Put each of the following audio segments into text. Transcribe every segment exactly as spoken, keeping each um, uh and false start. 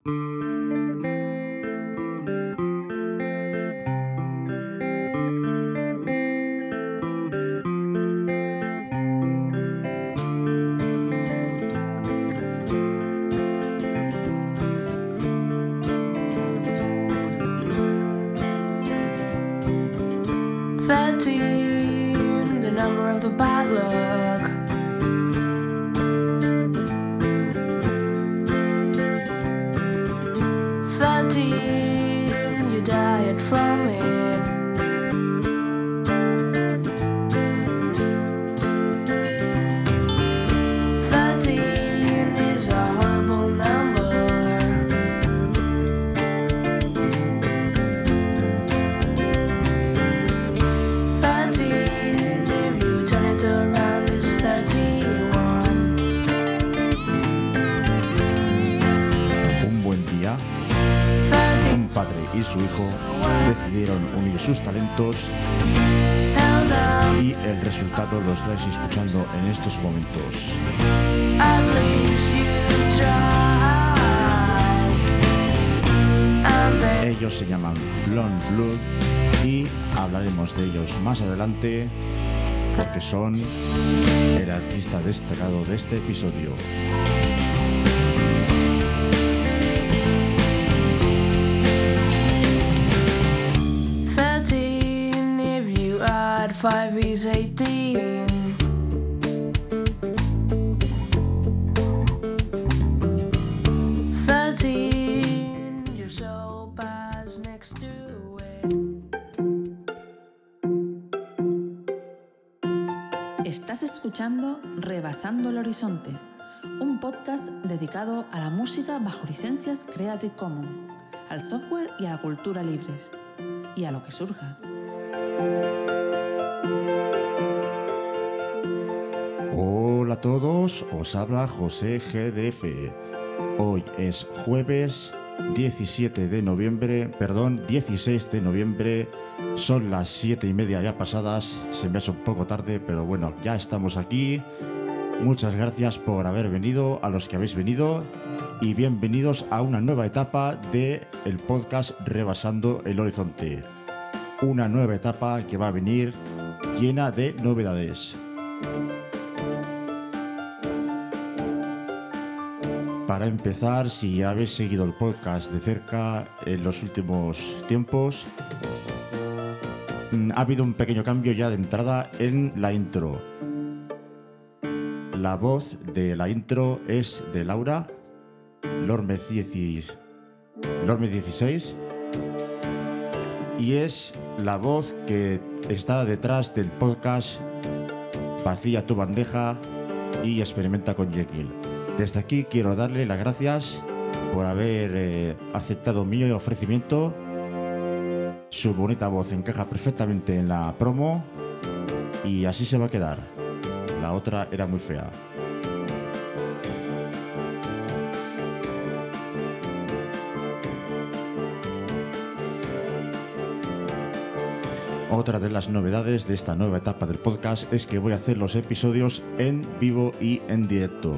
Thirteen, the number of the bad luck. Thirteen, you died from it. Thirteen is a horrible number. Thirteen, if you turn it around, is thirty-one. Un buen día, un padre y su hijo decidieron unir sus talentos Held up, y el resultado lo estáis escuchando en estos momentos. at least you tried. And then Ellos se llaman Blonde Blood y hablaremos de ellos más adelante porque son el artista destacado de este episodio. thirteen, if you add five is eighteen. Thirteen, your soul pass next to it. Estás escuchando Rebasando el Horizonte, un podcast dedicado a la música bajo licencias Creative Commons, al software y a la cultura libres, y a lo que surja. Hola a todos, os habla José G D F. Hoy es jueves diecisiete de noviembre, perdón, dieciséis de noviembre. Son las siete y media ya pasadas, se me ha hecho un poco tarde, pero bueno, ya estamos aquí. Muchas gracias por haber venido, a los que habéis venido, y bienvenidos a una nueva etapa de el podcast Rebasando el Horizonte. Una nueva etapa que va a venir llena de novedades. Para empezar, si habéis seguido el podcast de cerca en los últimos tiempos, ha habido un pequeño cambio ya de entrada en la intro. La voz de la intro es de Laura, Lormez dieciséis, y es la voz que está detrás del podcast Vacía tu bandeja y experimenta con Jekyll. Desde aquí quiero darle las gracias por haber eh, aceptado mi ofrecimiento. Su bonita voz encaja perfectamente en la promo y así se va a quedar. La otra era muy fea. Otra de las novedades de esta nueva etapa del podcast es que voy a hacer los episodios en vivo y en directo.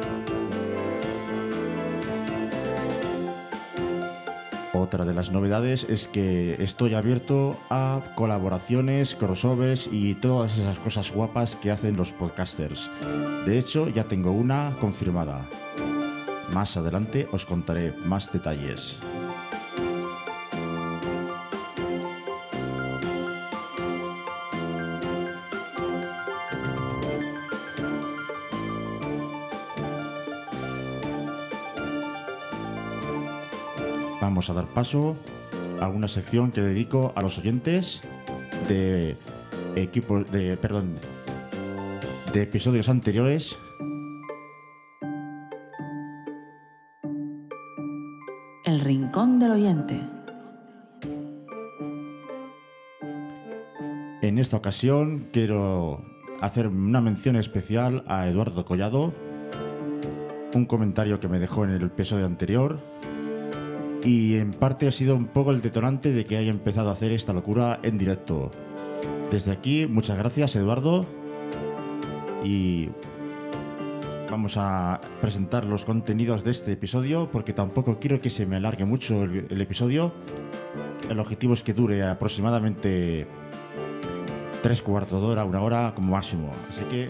Otra de las novedades es que estoy abierto a colaboraciones, crossovers y todas esas cosas guapas que hacen los podcasters. De hecho, ya tengo una confirmada. Más adelante os contaré más detalles. Vamos a dar paso a una sección que dedico a los oyentes de equipos de perdón de episodios anteriores. El Rincón del Oyente. En esta ocasión quiero hacer una mención especial a Eduardo Collado, un comentario que me dejó en el episodio anterior. Y en parte ha sido un poco el detonante de que haya empezado a hacer esta locura en directo. Desde aquí, muchas gracias, Eduardo. Y vamos a presentar los contenidos de este episodio porque tampoco quiero que se me alargue mucho el, el episodio. El objetivo es que dure aproximadamente tres cuartos de hora, una hora como máximo. Así que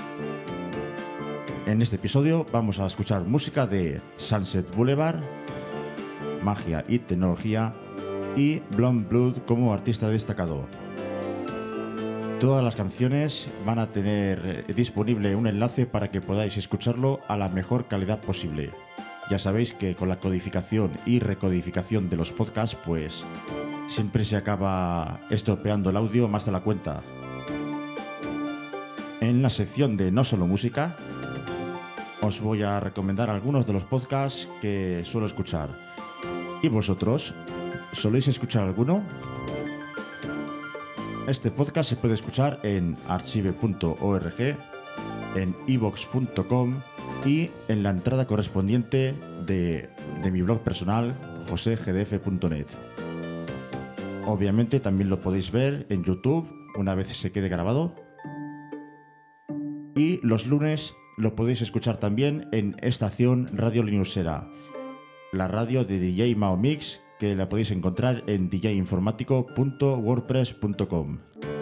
en este episodio vamos a escuchar música de Sunset Boulevard, Magia y Tecnología y Blonde Blood como artista destacado. Todas las canciones van a tener disponible un enlace para que podáis escucharlo a la mejor calidad posible. Ya sabéis que con la codificación y recodificación de los podcasts, pues siempre se acaba estropeando el audio más de la cuenta. En la sección de No Solo Música, os voy a recomendar algunos de los podcasts que suelo escuchar. ¿Y vosotros? ¿Soléis escuchar alguno? Este podcast se puede escuchar en archive punto org, en ivox punto com y en la entrada correspondiente de, de mi blog personal, jose g d f punto net. Obviamente también lo podéis ver en YouTube una vez se quede grabado. Y los lunes lo podéis escuchar también en Estación Radio Linuxera, la radio de D J Mao Mix, que la podéis encontrar en d j informático punto wordpress punto com.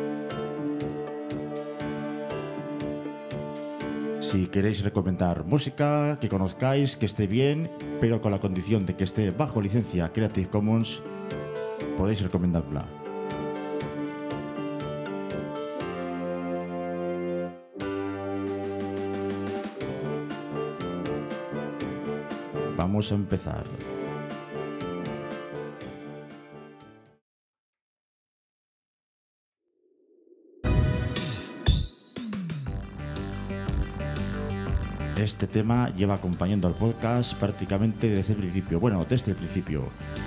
Si queréis recomendar música que conozcáis, que esté bien, pero con la condición de que esté bajo licencia Creative Commons, podéis recomendarla. Vamos a empezar. Este tema lleva acompañando al podcast prácticamente desde el principio. Bueno, desde el principio.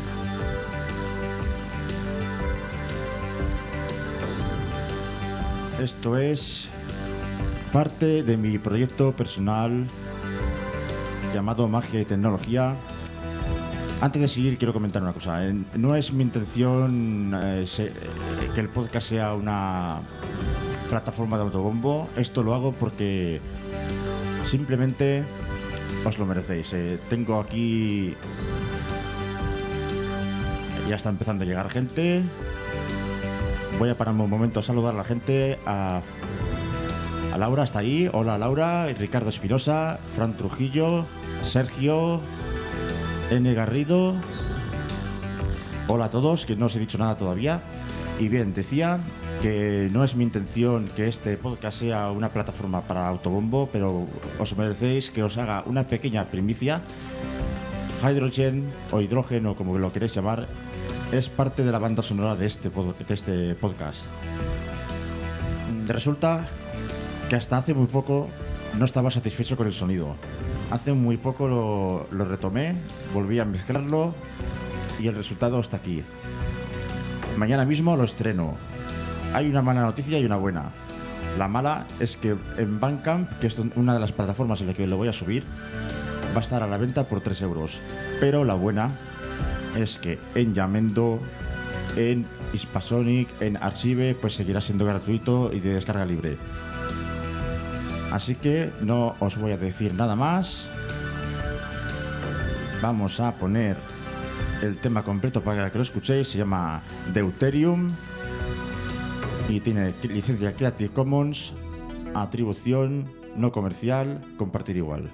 Esto es parte de mi proyecto personal llamado Magia y Tecnología. Antes de seguir, quiero comentar una cosa. No es mi intención eh, se, que el podcast sea una plataforma de autobombo. Esto lo hago porque simplemente os lo merecéis. Eh, tengo aquí... Ya está empezando a llegar gente. Voy a pararme un momento a saludar a la gente. A, a Laura, está ahí. Hola Laura, Ricardo Espinosa, Fran Trujillo, Sergio, N. Garrido. Hola a todos, que no os he dicho nada todavía. Y bien, decía que no es mi intención que este podcast sea una plataforma para autobombo, pero os merecéis que os haga una pequeña primicia. Hydrogen o Hidrógeno, como lo queréis llamar, es parte de la banda sonora de este, pod- de este podcast. Resulta que hasta hace muy poco no estaba satisfecho con el sonido. Hace muy poco lo, lo retomé, volví a mezclarlo y el resultado está aquí. Mañana mismo lo estreno. Hay una mala noticia y una buena. La mala es que en Bandcamp, que es una de las plataformas en la que lo voy a subir, va a estar a la venta por tres euros. Pero la buena es que en Yamendo, en Hispasonic, en Archive, pues seguirá siendo gratuito y de descarga libre. Así que no os voy a decir nada más. Vamos a poner el tema completo para que lo escuchéis. Se llama Deuterium y tiene licencia Creative Commons, atribución no comercial, compartir igual.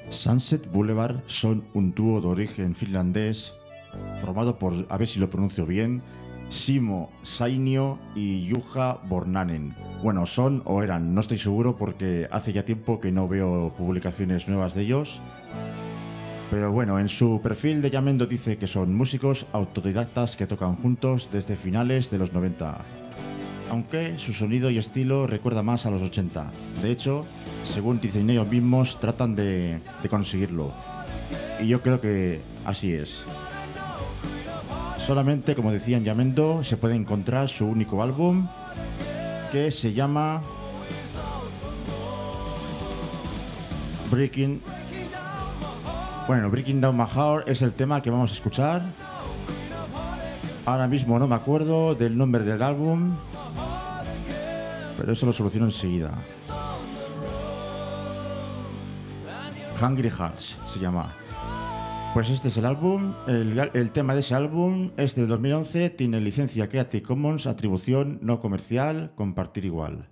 Sunset Boulevard son un dúo de origen finlandés formado por, a ver si lo pronuncio bien, Simo Sainio y Juha Bornanen. Bueno, son o eran, no estoy seguro porque hace ya tiempo que no veo publicaciones nuevas de ellos. Pero bueno, en su perfil de Yamendo dice que son músicos autodidactas que tocan juntos desde finales de los noventa. Aunque su sonido y estilo recuerda más a los ochenta. De hecho, según dicen ellos mismos, tratan de, de conseguirlo. Y yo creo que así es. Solamente, como decía en Yamendo, se puede encontrar su único álbum, que se llama Breaking... Bueno, Breaking Down My Heart es el tema que vamos a escuchar. Ahora mismo no me acuerdo del nombre del álbum, pero eso lo soluciono enseguida. Hungry Hearts se llama. Pues este es el álbum. El, el tema de ese álbum es del dos mil once. Tiene licencia Creative Commons, atribución no comercial, compartir igual.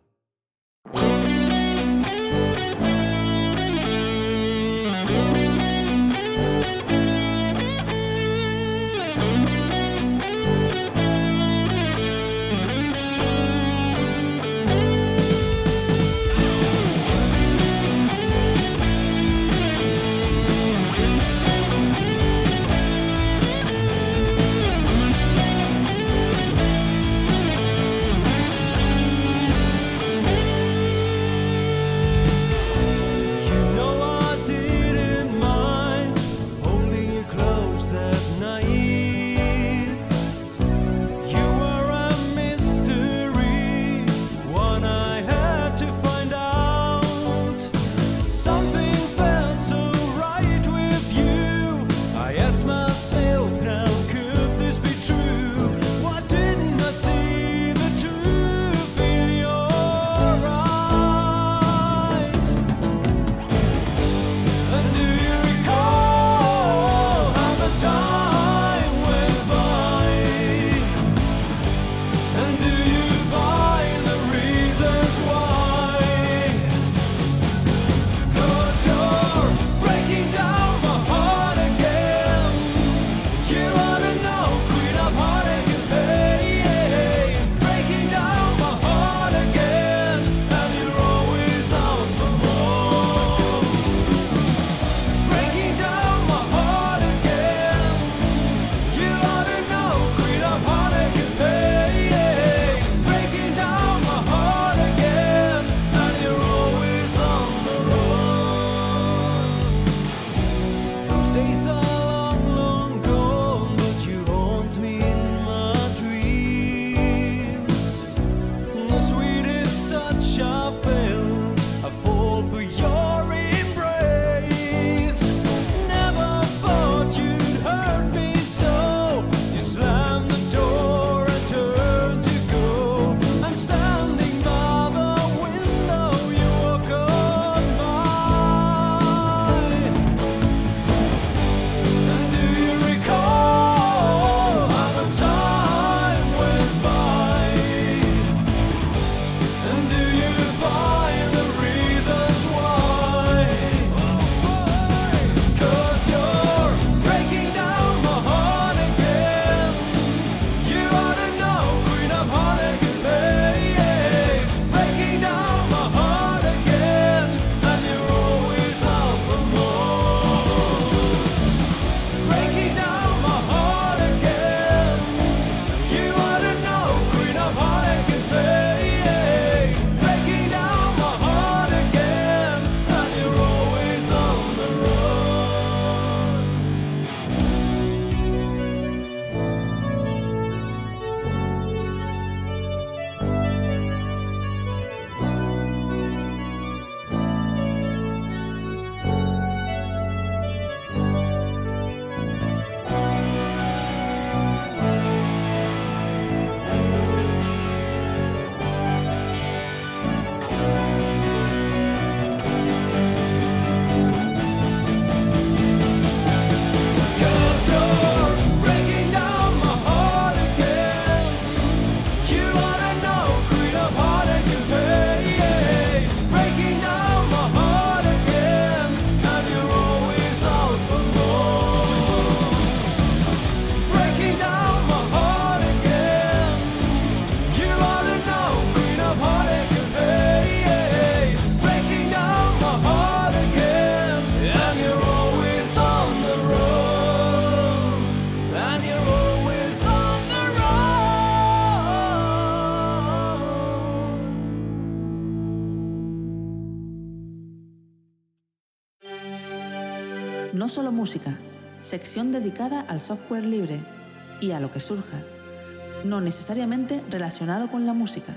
No Solo Música, sección dedicada al software libre y a lo que surja, no necesariamente relacionado con la música.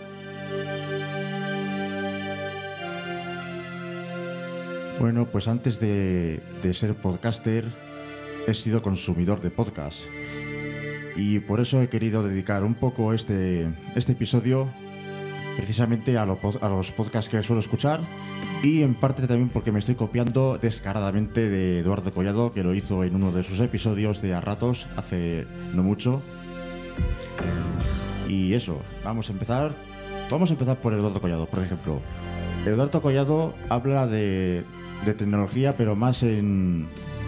Bueno, pues antes de, de ser podcaster, he sido consumidor de podcast. Y por eso he querido dedicar un poco este, este episodio precisamente a, lo, a los podcasts que suelo escuchar, y en parte también porque me estoy copiando descaradamente de Eduardo Collado, que lo hizo en uno de sus episodios de A Ratos hace no mucho. Y eso, vamos a empezar. Vamos a empezar por Eduardo Collado, por ejemplo. Eduardo Collado habla de, de tecnología, pero más en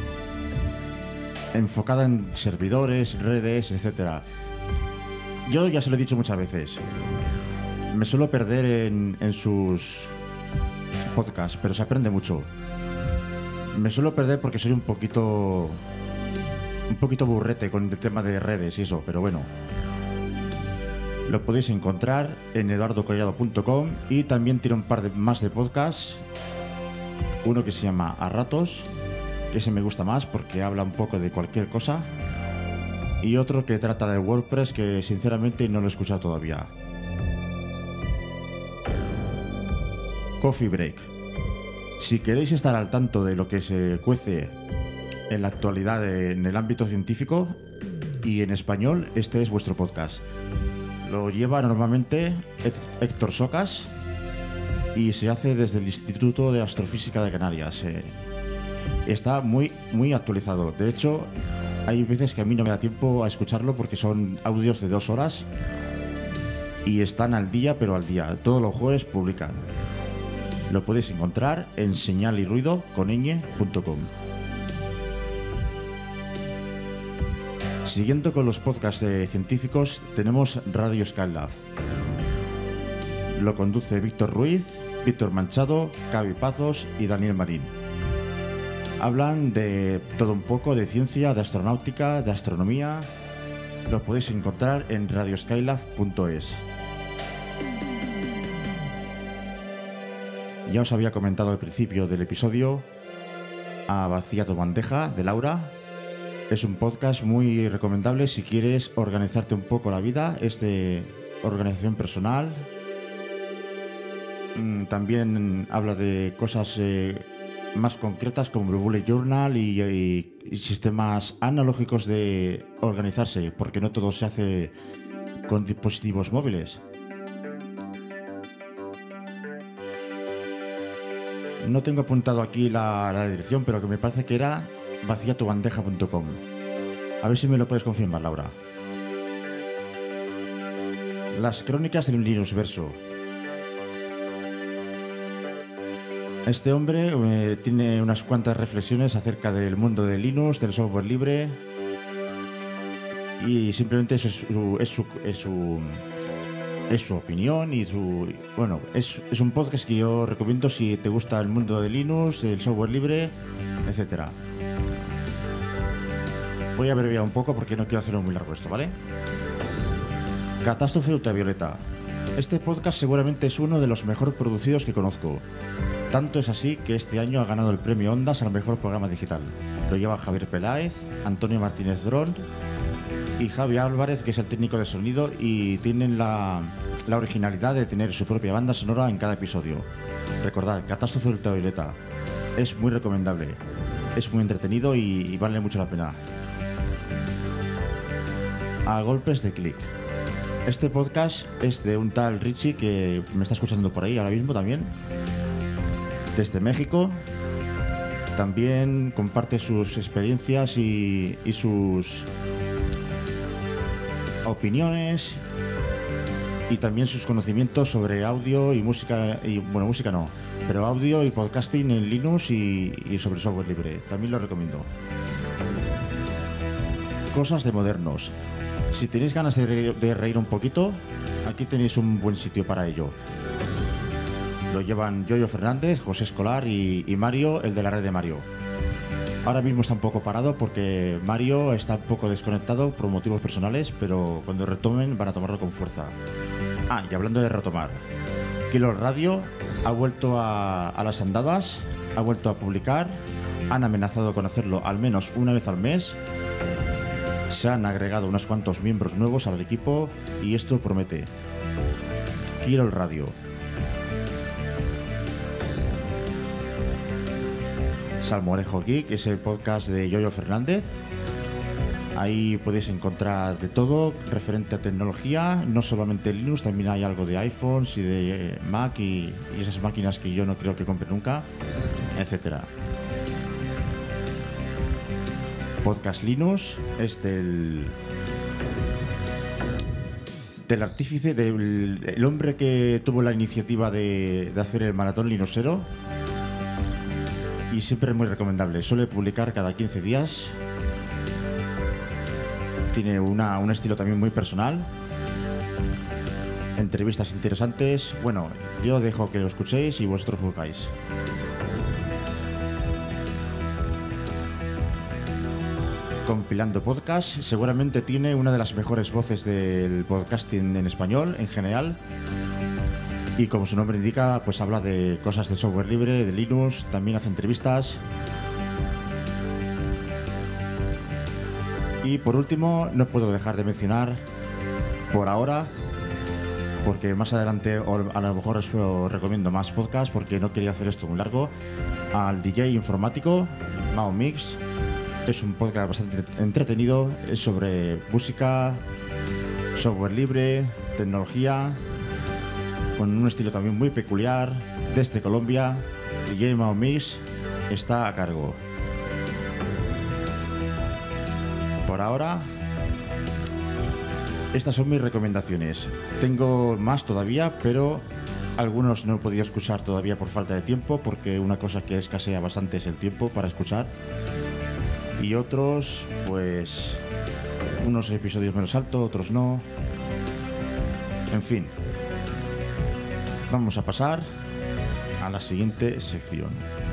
enfocada en servidores, redes, etcétera. Yo ya se lo he dicho muchas veces. Me suelo perder en, en sus podcasts, pero se aprende mucho. Me suelo perder porque soy un poquito un poquito burrete con el tema de redes y eso, pero bueno. Lo podéis encontrar en eduardo collado punto com, y también tiene un par de, más de podcasts. Uno que se llama A Ratos, que ese me gusta más porque habla un poco de cualquier cosa. Y otro que trata de WordPress, que sinceramente no lo he escuchado todavía. Coffee Break. Si queréis estar al tanto de lo que se cuece en la actualidad en el ámbito científico y en español, este es vuestro podcast. Lo lleva normalmente Héctor Socas y se hace desde el Instituto de Astrofísica de Canarias. Eh, está muy, muy actualizado. De hecho, hay veces que a mí no me da tiempo a escucharlo porque son audios de dos horas y están al día, pero al día. Todos los jueves publican. Lo podéis encontrar en señal y ruido con ñ punto com. Siguiendo con los podcasts de científicos, tenemos Radio Skylab. Lo conduce Víctor Ruiz, Víctor Manchado, Cavi Pazos y Daniel Marín. Hablan de todo un poco de ciencia, de astronáutica, de astronomía. Lo podéis encontrar en radio skylab punto es. Ya os había comentado al principio del episodio a Vacía tu bandeja, de Laura. Es un podcast muy recomendable si quieres organizarte un poco la vida. Es de organización personal. También habla de cosas eh, más concretas como el bullet journal y, y, y sistemas analógicos de organizarse, porque no todo se hace con dispositivos móviles. No tengo apuntado aquí la, la dirección, pero que me parece que era vacía tu bandeja punto com. A ver si me lo puedes confirmar, Laura. Las crónicas del Linux Verso. Este hombre eh, tiene unas cuantas reflexiones acerca del mundo de Linux, del software libre, y simplemente eso es su, es su, es su, es su opinión y su... Bueno, es, es un podcast que yo recomiendo si te gusta el mundo de Linux, el software libre, etcétera. Voy a abreviar un poco porque no quiero hacerlo muy largo esto, ¿vale? Catástrofe Ultravioleta. Este podcast seguramente es uno de los mejor producidos que conozco. Tanto es así que este año ha ganado el premio Ondas al mejor programa digital. Lo lleva Javier Peláez, Antonio Martínez Dron y Javi Álvarez, que es el técnico de sonido, y tienen la, la originalidad de tener su propia banda sonora en cada episodio. Recordad, Catástrofe Ultravioleta. Es muy recomendable. Es muy entretenido y, y vale mucho la pena. A golpes de clic. Este podcast es de un tal Richie que me está escuchando por ahí ahora mismo también, desde México. También comparte sus experiencias y, y sus opiniones y también sus conocimientos sobre audio y música, y bueno, música no, pero audio y podcasting en Linux y, y sobre software libre. También lo recomiendo. Cosas de modernos. Si tenéis ganas de reír, de reír un poquito, aquí tenéis un buen sitio para ello. Lo llevan Yoyo Fernández, José Escolar y, y Mario, el de la red de Mario. Ahora mismo está un poco parado porque Mario está un poco desconectado por motivos personales, pero cuando retomen van a tomarlo con fuerza. Ah, y hablando de retomar, Kilo Radio ha vuelto a, a las andadas, ha vuelto a publicar han amenazado con hacerlo al menos una vez al mes. Se han agregado unos cuantos miembros nuevos al equipo y esto promete. Quiero el radio. Salmorejo Geek es el podcast de Yoyo Fernández. Ahí podéis encontrar de todo referente a tecnología, no solamente Linux, también hay algo de iPhones y de Mac y, y esas máquinas que yo no creo que compre nunca, etcétera. Podcast Linux es del del artífice, del el hombre que tuvo la iniciativa de, de hacer el maratón linuxero, y siempre es muy recomendable. Suele publicar cada quince días. Tiene una, un estilo también muy personal. Entrevistas interesantes. Bueno, yo dejo que lo escuchéis y vosotros juzgáis. Compilando podcast, seguramente tiene una de las mejores voces del podcasting en español en general. Y como su nombre indica, pues habla de cosas de software libre, de Linux, también hace entrevistas. Y por último, no puedo dejar de mencionar, por ahora, porque más adelante a lo mejor os recomiendo más podcasts, porque no quería hacer esto muy largo, al D J informático, Mao Mix. Es un podcast bastante entretenido, es sobre música, software libre, tecnología, con un estilo también muy peculiar, desde Colombia. D J Mao Mix está a cargo. Por ahora, estas son mis recomendaciones. Tengo más todavía, pero algunos no he podido escuchar todavía por falta de tiempo, porque una cosa que escasea bastante es el tiempo para escuchar. Y otros, pues, unos episodios me los salto, otros no. En fin, vamos a pasar a la siguiente sección.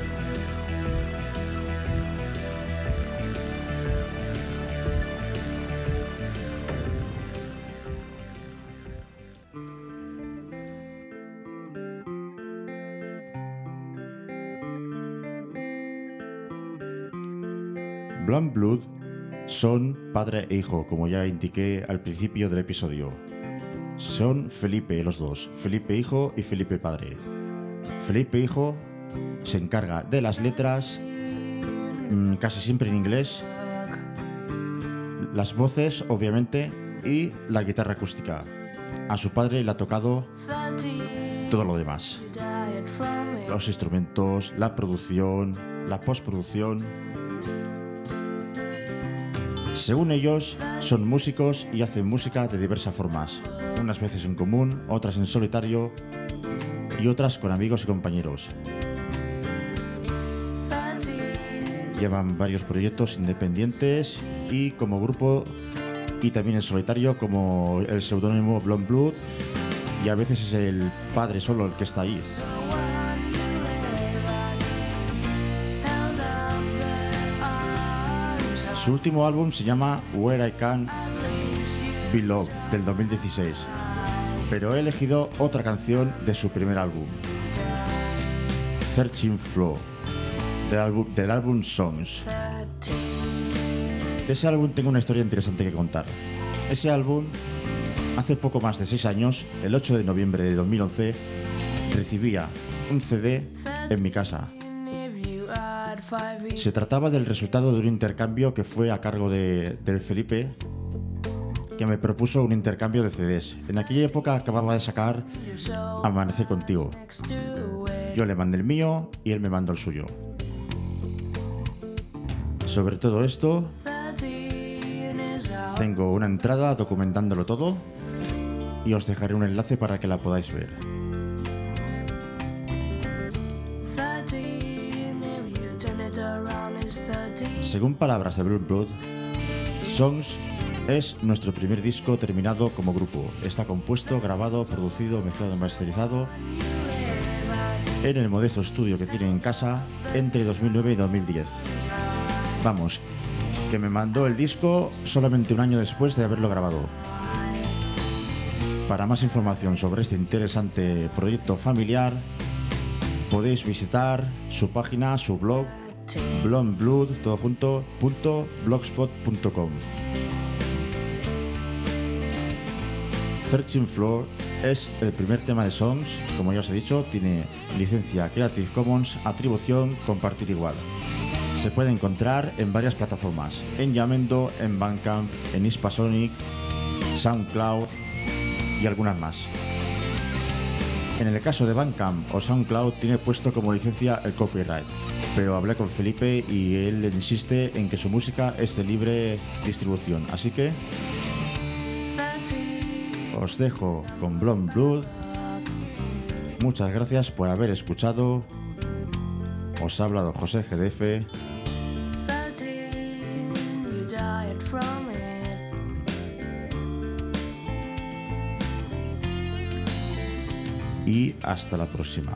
Blanc Blood son padre e hijo, como ya indiqué al principio del episodio. Son Felipe los dos, Felipe hijo y Felipe padre. Felipe hijo se encarga de las letras, mmm, casi siempre en inglés, las voces, obviamente, y la guitarra acústica. A su padre le ha tocado todo lo demás. Los instrumentos, la producción, la postproducción. Según ellos, son músicos y hacen música de diversas formas, unas veces en común, otras en solitario y otras con amigos y compañeros. Llevan varios proyectos independientes y como grupo, y también en solitario, como el seudónimo Blanc Blood, y a veces es el padre solo el que está ahí. Su último álbum se llama Where I Can Be Loved, del dos mil dieciséis, pero he elegido otra canción de su primer álbum, Searching Flow, del álbum, del álbum Songs. De ese álbum tengo una historia interesante que contar. Ese álbum, hace poco más de seis años, el ocho de noviembre de dos mil once, recibía un C D en mi casa. Se trataba del resultado de un intercambio que fue a cargo de, del Felipe, que me propuso un intercambio de C Ds. En aquella época acababa de sacar Amanecer Contigo. Yo le mandé el mío y él me mandó el suyo. Sobre todo esto, tengo una entrada documentándolo todo y os dejaré un enlace para que la podáis ver. Según palabras de Blanc Blood, Songs es nuestro primer disco terminado como grupo. Está compuesto, grabado, producido, mezclado y masterizado en el modesto estudio que tienen en casa entre dos mil nueve y dos mil diez. Vamos, que me mandó el disco solamente un año después de haberlo grabado. Para más información sobre este interesante proyecto familiar, podéis visitar su página, su blog, blondblood, todo junto, punto blogspot punto com. thirteenth Floor es el primer tema de Songs, como ya os he dicho, tiene licencia Creative Commons, atribución, compartir igual. Se puede encontrar en varias plataformas, en Yamendo, en Bandcamp, en Hispasonic, SoundCloud y algunas más. En el caso de Bandcamp o SoundCloud tiene puesto como licencia el copyright, pero hablé con Felipe y él insiste en que su música es de libre distribución, así que os dejo con Blonde Blood. Muchas gracias por haber escuchado. Os ha hablado José G D F. Y hasta la próxima.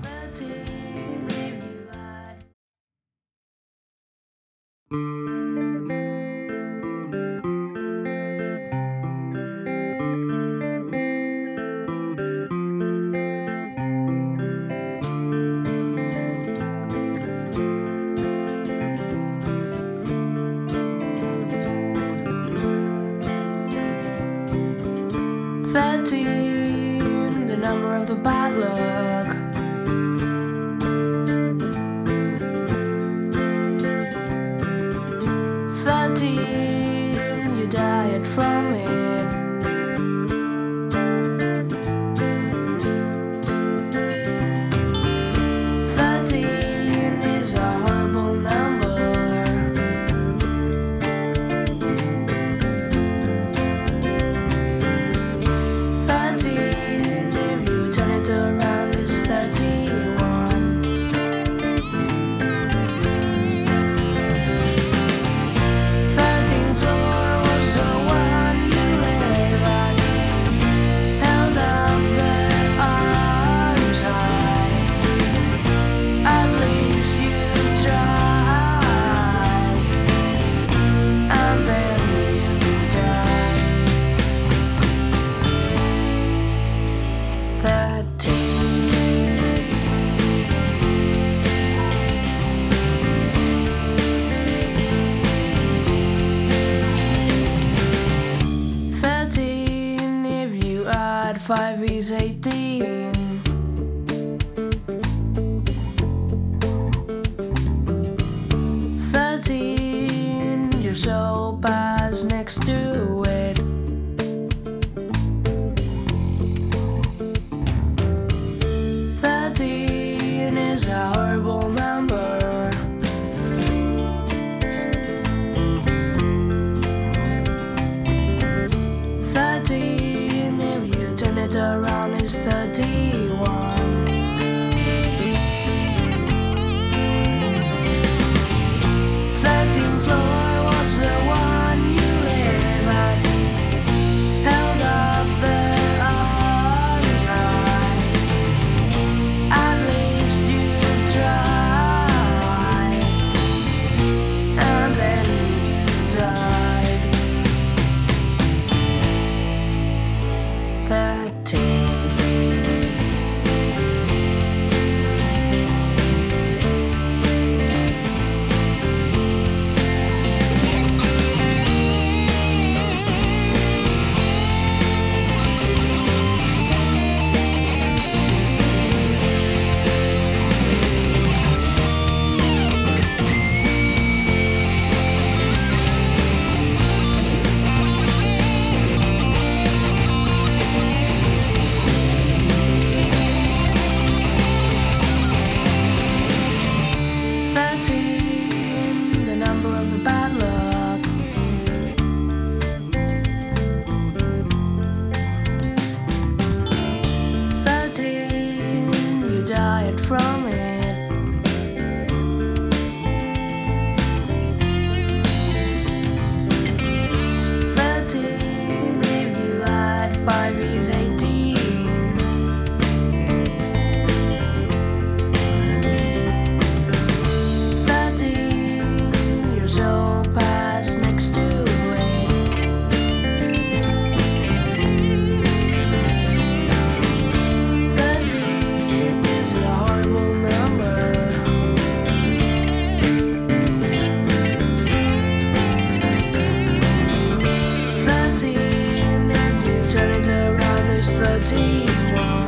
thirteen, the number of the bad luck. thirteen, you died from it. thirteen is a horrible number. Five is eighteen. Thirteen, your soul pass next to it. Thirteen is a horrible number. Thirteen, if you turn it around, is thirty-one. Thirteenth floor was the one you live at. Held up their arms high. At least you tried. And then you died. Thirteen. is thirty-one.